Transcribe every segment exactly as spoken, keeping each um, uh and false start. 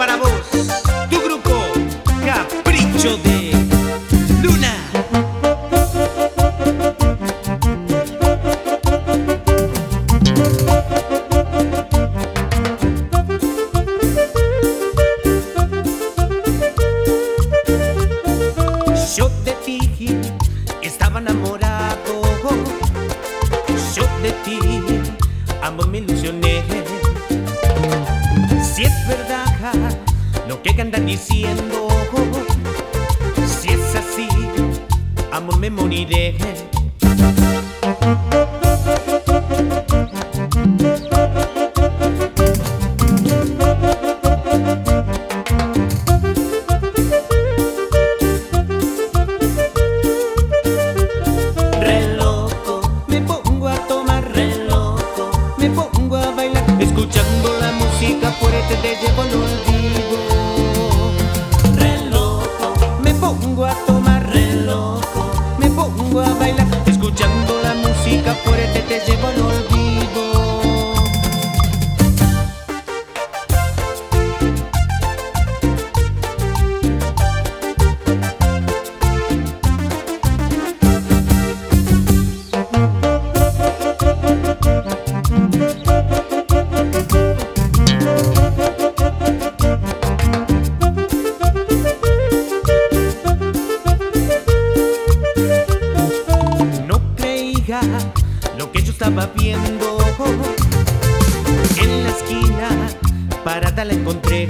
para vos, tu grupo Capricho de Luna. Yo de ti estaba enamorado, yo de ti amor me ilusioné. Si es verdad lo que andan diciendo, si es así, amor me moriré. Re loco, me pongo a tomar, re loco, me pongo a bailar, escuchando la música fuerte te llevo al olvido. Re loco, me pongo a tomar, re loco, me pongo a bailar, escuchando la música fuerte te llevo al olvido. Lo que yo estaba viendo en la esquina, parada la encontré.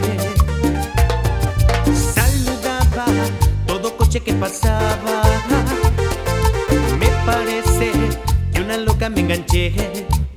Saludaba todo coche que pasaba. Me parece que una loca me enganché.